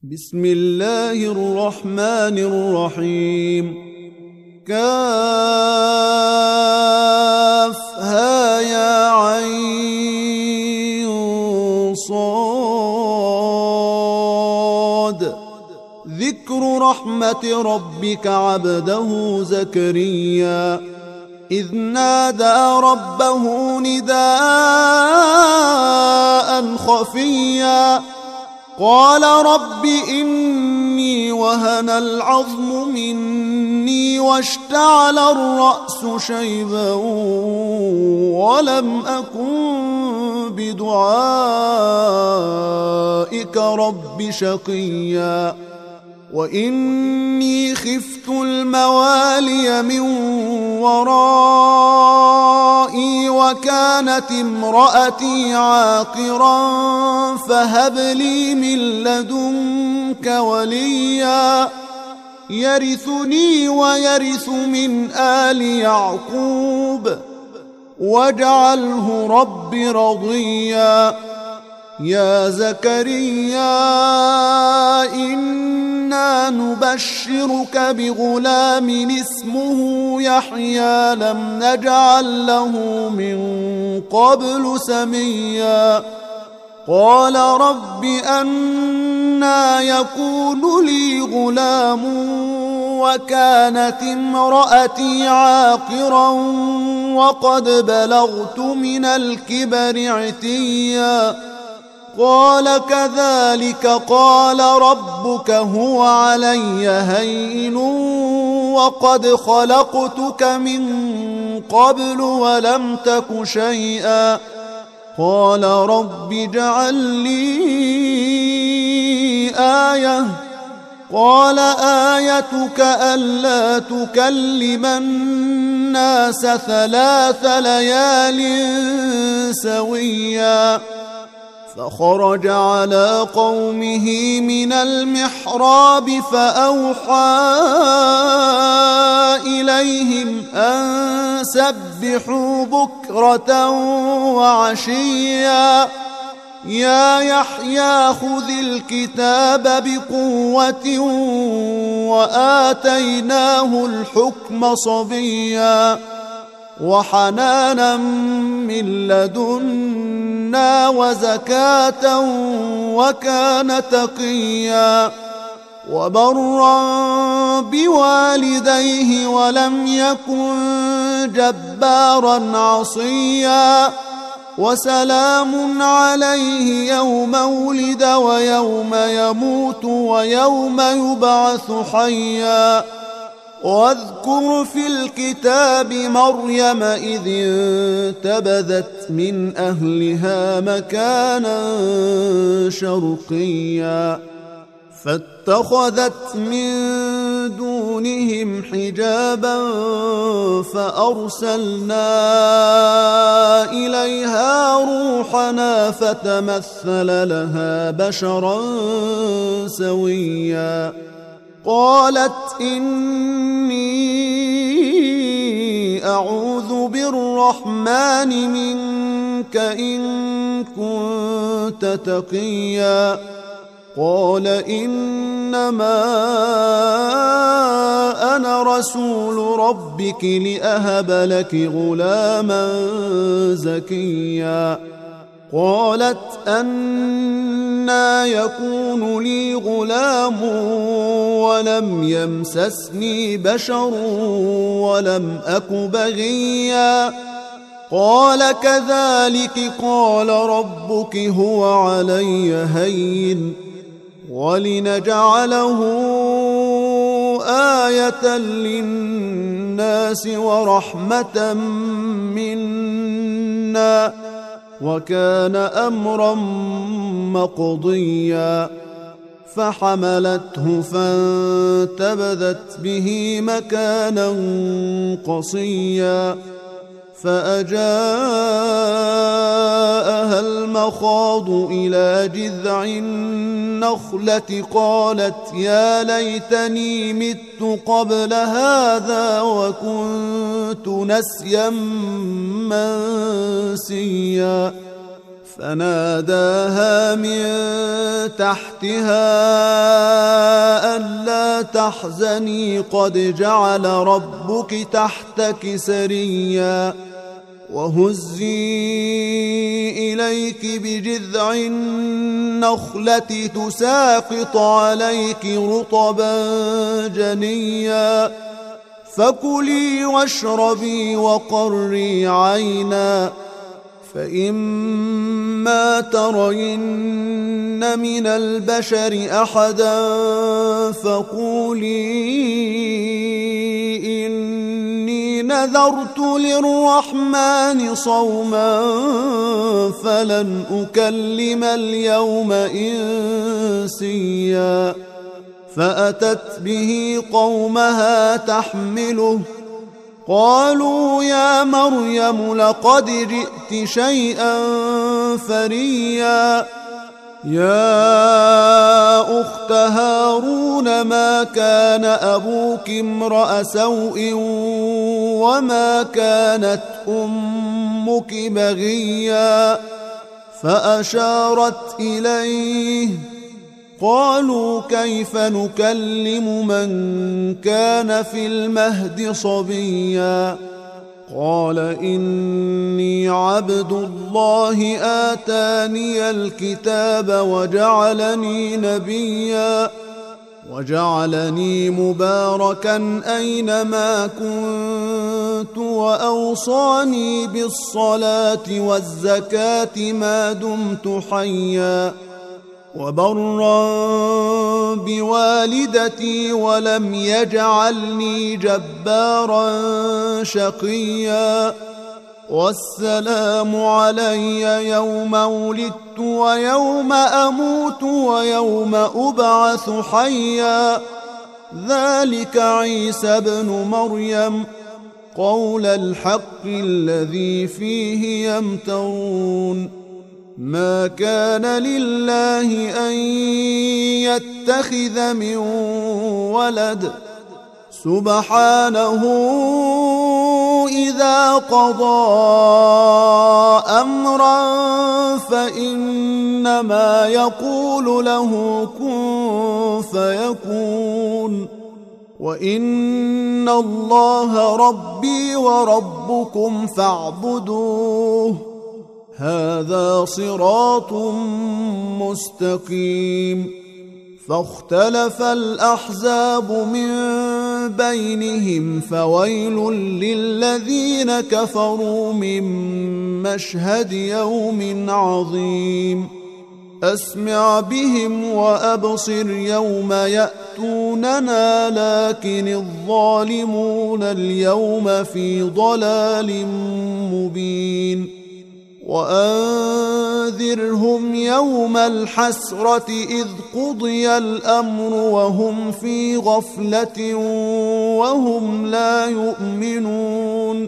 بسم الله الرحمن الرحيم. كافها يا عين صاد. ذكر رحمة ربك عبده زكريا إذ نادى ربه نداء خفيا قال رب إني وهن العظم مني واشتعل الرأس شيبا ولم أكن بدعائك رب شقيا وإني خفت الموالي من ورائي وكانت امرأتي عاقرا فهب لي من لدنك وليا يرثني ويرث من آل يعقوب واجعله رب رضيا. يا زكريا إنا نبشرك بغلام اسمه يحيى لم نجعل له من قبل سميا قال رب أنى يكون لي غلام وكانت امرأتي عاقرا وقد بلغت من الكبر عتيا قال كذلك قال ربك هو علي هين وقد خلقتك من قبل ولم تك شيئا قال رب اجعل لي آية قال آيتك ألا تكلم الناس 3 ليال سويا فخرج على قومه من المحراب فأوحى إليهم أن سبحوا بكرة وعشيا يا يحيى خذ الكتاب بقوة وآتيناه الحكم صبيا وحنانا من لدنا وزكاة وكان تقيا وبرا بوالديه ولم يكن جبارا عصيا وسلام عليه يوم ولد ويوم يموت ويوم يبعث حيا واذكر في الكتاب مريم إذ انتبذت من أهلها مكانا شرقيا فاتخذت من دونهم حجابا فأرسلنا إليها روحنا فتمثل لها بشرا سويا قالت إني أعوذ بالرحمن منك إن كنت تقيا قال إنما أنا رسول ربك لأهب لك غلاما زكيا قالت أنى يكون لي غلام ولم يمسسني بشر ولم أك بغيا قال كذلك قال ربك هو علي هين ولنجعله آية للناس ورحمة منا وكان أمرا مقضيا فحملته فانتبذت به مكانا قصيا فأجاءها المخاض إلى جذع النخلة قالت يا ليتني مت قبل هذا وكنت نسيا منسيا فناداها من تحتها ألا تحزني قد جعل ربك تحتك سريا وهزي إليك بجذع النخلة تساقط عليك رطبا جنيا فكلي واشربي وقري عينا فإما ترين من البشر أحدا فقولي إني نذرت للرحمن صوما فلن أكلم اليوم إنسيا فأتت به قومها تحمله قالوا يا مريم لقد جئت شيئا فريا يا أخت هارون ما كان أبوك امرأ سوء وما كانت أمك بغيا فأشارت إليه قالوا كيف نكلم من كان في المهد صبيا قال إني عبد الله آتاني الكتاب وجعلني نبيا وجعلني مباركا أينما كنت وأوصاني بالصلاة والزكاة ما دمت حيا وبرا بوالدتي ولم يجعلني جبارا شقيا والسلام علي يوم ولدت ويوم أموت ويوم أبعث حيا ذلك عيسى ابن مريم قول الحق الذي فيه يمترون ما كان لله أن يتخذ من ولد سبحانه إذا قضى أمرا فإنما يقول له كن فيكون وإن الله ربي وربكم فاعبدوه هذا صراط مستقيم فاختلف الأحزاب من بينهم فويل للذين كفروا من مشهد يوم عظيم أسمع بهم وأبصر يوم يأتوننا لكن الظالمون اليوم في ضلال مبين وأنذرهم يوم الحسرة إذ قضي الأمر وهم في غفلة وهم لا يؤمنون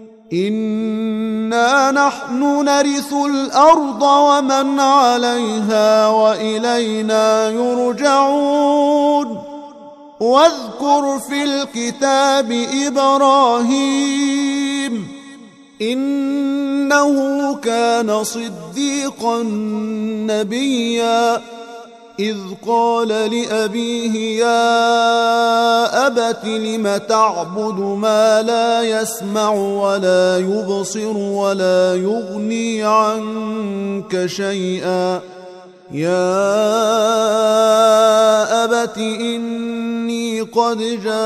إنا نحن نرث الأرض ومن عليها وإلينا يرجعون واذكر في الكتاب إبراهيم إنه كان صديقا نبيا إذ قال لأبيه يا أبت لم تعبد ما لا يسمع ولا يبصر ولا يغني عنك شيئا يا أبت إني قد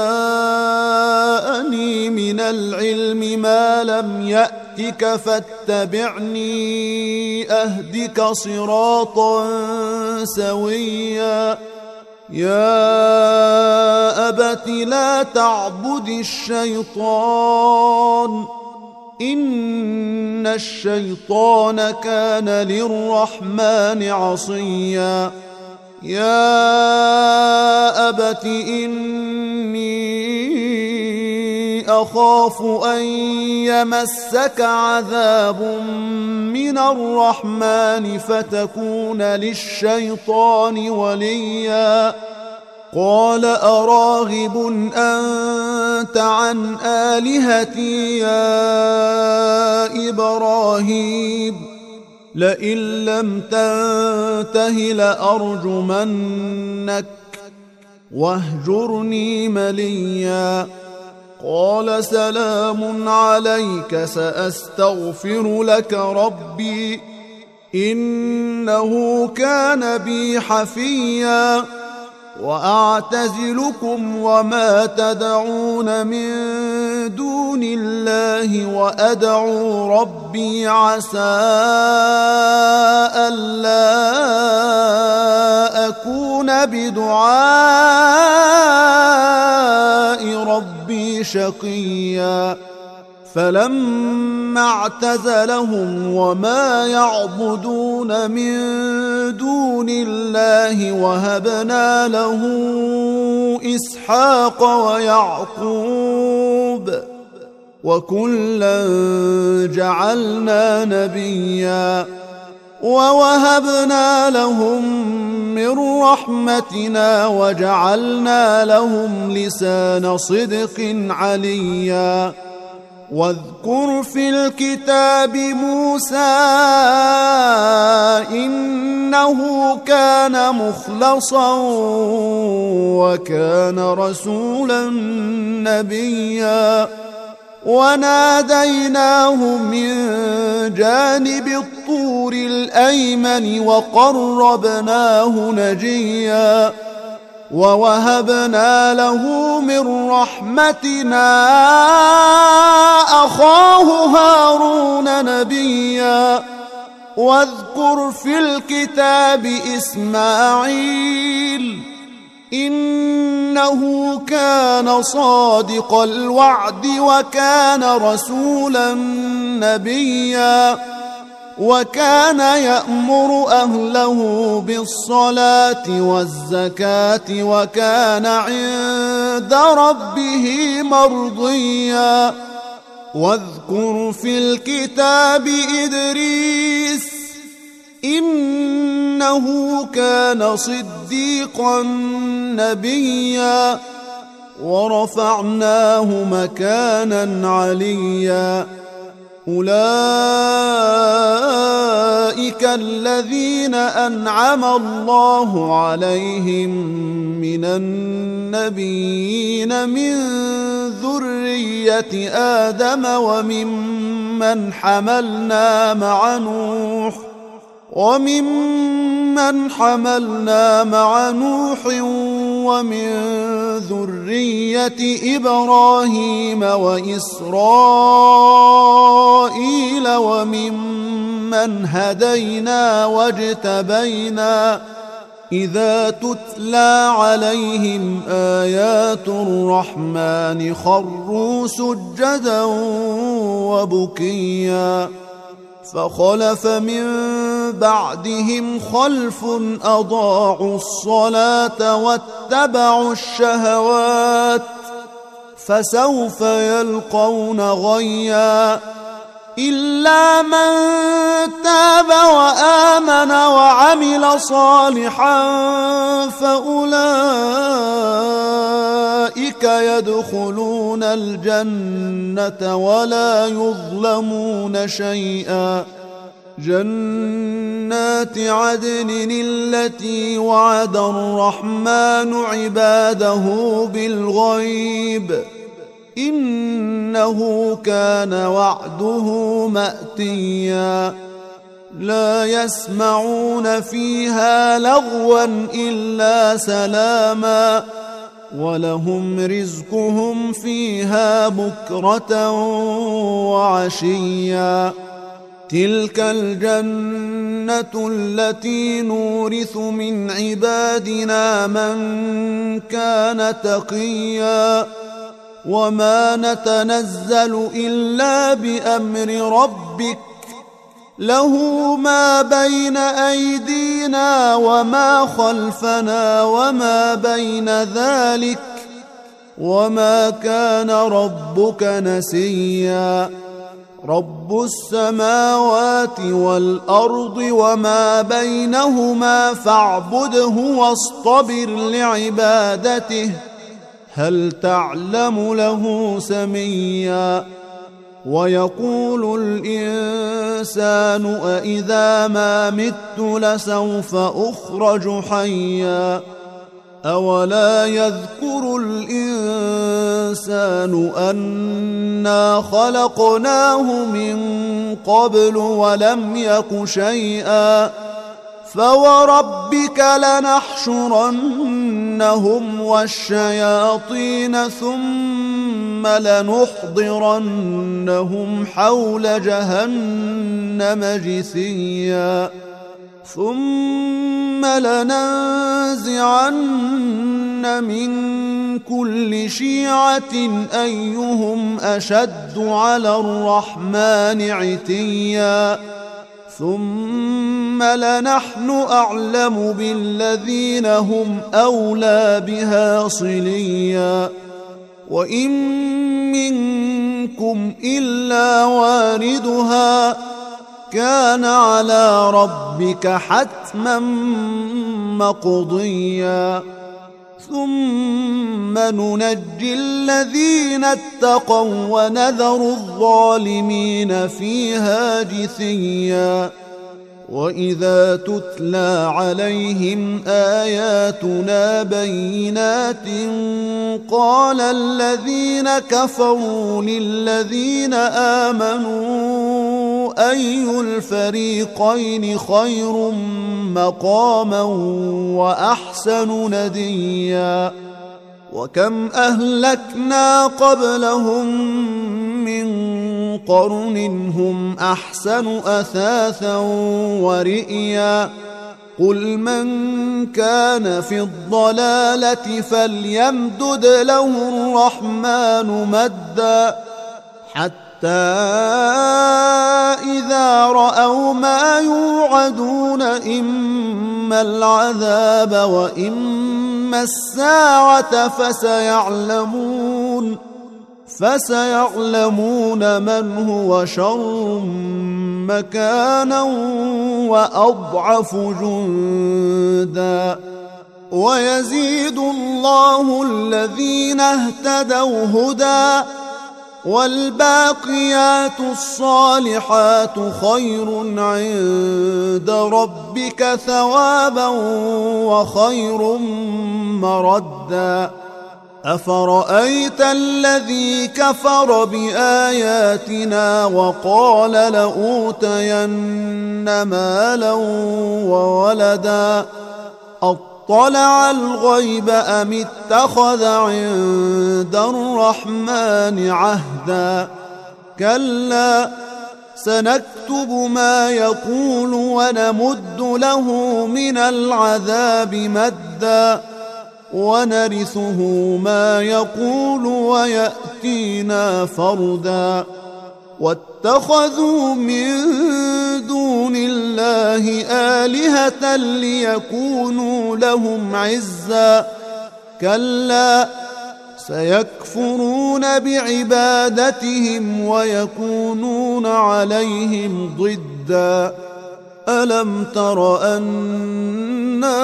جاءني من العلم ما لم يأتك فاتبعني أهدك صراطا سويا يا أبت لا تعبد الشيطان إن الشيطان كان للرحمن عصيا يا أبت إني أخاف أن يمسك عذاب من الرحمن فتكون للشيطان وليا قال أراغب أنت عن آلهتي يا إبراهيم لئن لم تنته لأرجمنك واهجرني مليا. قال سلام عليك سأستغفر لك ربي إنه كان بي حفيا. وأعتزلكم وما تدعون من دون الله وأدعو ربي عسى ألا أكون بدعاء ربي شقيا. فلما اعتزلهم وما يعبدون من دون الله وهبنا له إسحاق ويعقوب وكلا جعلنا نبيا. ووهبنا لهم من رحمتنا وجعلنا لهم لسان صدق عليا. واذكر في الكتاب موسى إنه كان مخلصا وكان رسولا نبيا. وناديناه من جانب الطور الأيمن وقربناه نجيا. ووهبنا له من رحمتنا أخاه هارون نبيا. واذكر في الكتاب إسماعيل إنه كان صادق الوعد وكان رسولا نبيا. وكان يأمر أهله بالصلاة والزكاة وكان عند ربه مرضيا. واذكر في الكتاب إدريس إنه كان صديقا نبيا. ورفعناه مكانا عليا. أولئك الذين أنعم الله عليهم من النبيين من ذرية آدم وممن حملنا مع نوح ومن ذرية إبراهيم وإسرائيل وممن هدينا واجتبينا إذا تتلى عليهم آيات الرحمن خروا سجدا وبكيا. فخلف من بعدهم خلف أضاعوا الصلاة واتبعوا الشهوات فسوف يلقون غيا. إلا من تاب وآمن وعمل صالحا فأولئك يدخلون الجنة ولا يظلمون شيئا. جنات عدن التي وعد الرحمن عباده بالغيب إنه كان وعده مأتيا. لا يسمعون فيها لغوا إلا سلاما ولهم رزقهم فيها بكرة وعشيا. تلك الجنة التي نورث من عبادنا من كان تقيا. وما نتنزل إلا بأمر ربك له ما بين أيدينا وما خلفنا وما بين ذلك وما كان ربك نسيا. رب السماوات والأرض وما بينهما فاعبده واصطبر لعبادته هل تعلم له سميا. ويقول الإنسان أإذا ما مت لسوف أخرج حيا أولا يذكر الإنسان أنا خلقناه من قبل ولم يك شيئا فوربك لنحشرنهم والشياطين ثم لنحضرنهم حول جهنم جثيا ثم لننزعن من كل شيعة أيهم أشد على الرحمن عتيا ثم لنحن أعلم بالذين هم أولى بها صليا وإن منكم إلا واردها كان على ربك حتما مقضيا ثم ننجي الذين اتقوا ونذر الظالمين فيها جثيا وإذا تتلى عليهم آياتنا بينات قال الذين كفروا للذين آمنوا أي الفريقين خير مقاما وأحسن نديا وكم أهلكنا قبلهم من قرن هم أحسن أثاثا ورئيا قل من كان في الضلالة فليمدد له الرحمن مدا حتى إذا رأوا ما يوعدون إما العذاب وإما الساعة فسيعلمون من هو شر مكانا وأضعف جندا ويزيد الله الذين اهتدوا هدى والباقيات الصالحات خير عند ربك ثوابا وخير مردا أفرأيت الذي كفر بآياتنا وقال لأوتين مالا وولدا أطلع الغيب أم اتخذ عند الرحمن عهدا كلا سنكتب ما يقول ونمد له من العذاب مدا ونرثه ما يقول ويأتينا فردا واتخذوا من دون الله آلهة ليكونوا لهم عزا كلا سيكفرون بعبادتهم ويكونون عليهم ضدا ألم تر أنا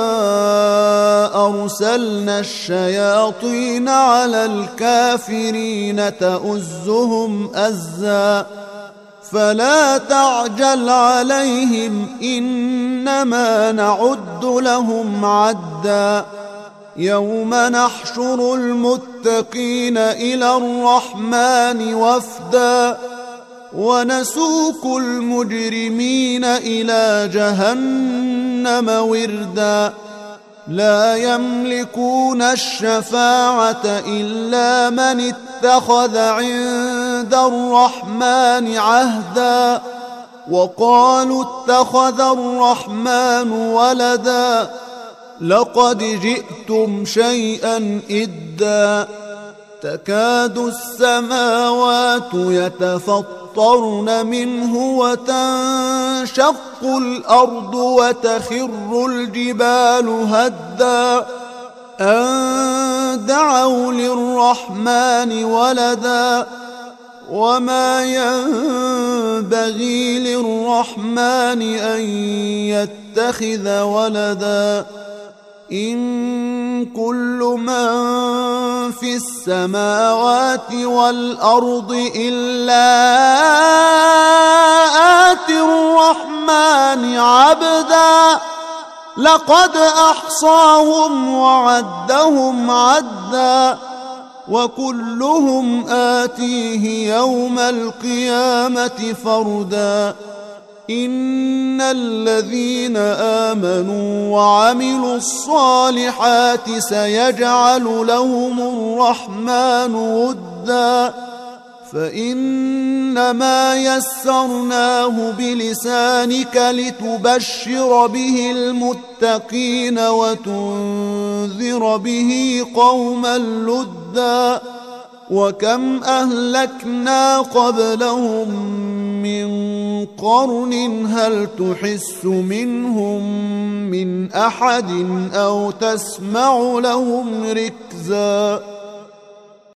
أرسلنا الشياطين على الكافرين تؤزهم أزا فلا تعجل عليهم إنما نعد لهم عدا يوم نحشر المتقين إلى الرحمن وفدا ونسوق المجرمين إلى جهنم وردا لا يملكون الشفاعة إلا من اتخذ عند الرحمن عهدا وقالوا اتخذ الرحمن ولدا لقد جئتم شيئا إدا تكاد السماوات يتفطرن منه وتنشق الأرض وتخر الجبال هدا أن دعوا للرحمن ولدا وما ينبغي للرحمن أن يتخذ ولدا إن كل من في السماوات والأرض إلا آتي الرحمن عبدا لقد أحصاهم وعدهم عدا وكلهم آتيه يوم القيامة فردا إن الذين آمنوا وعملوا الصالحات سيجعل لهم الرحمن ودا فإنما يسرناه بلسانك لتبشر به المتقين وتنذر به قوما لدا وكم أهلكنا قبلهم من قرن هل تحس منهم من أحد أو تسمع لهم ركزا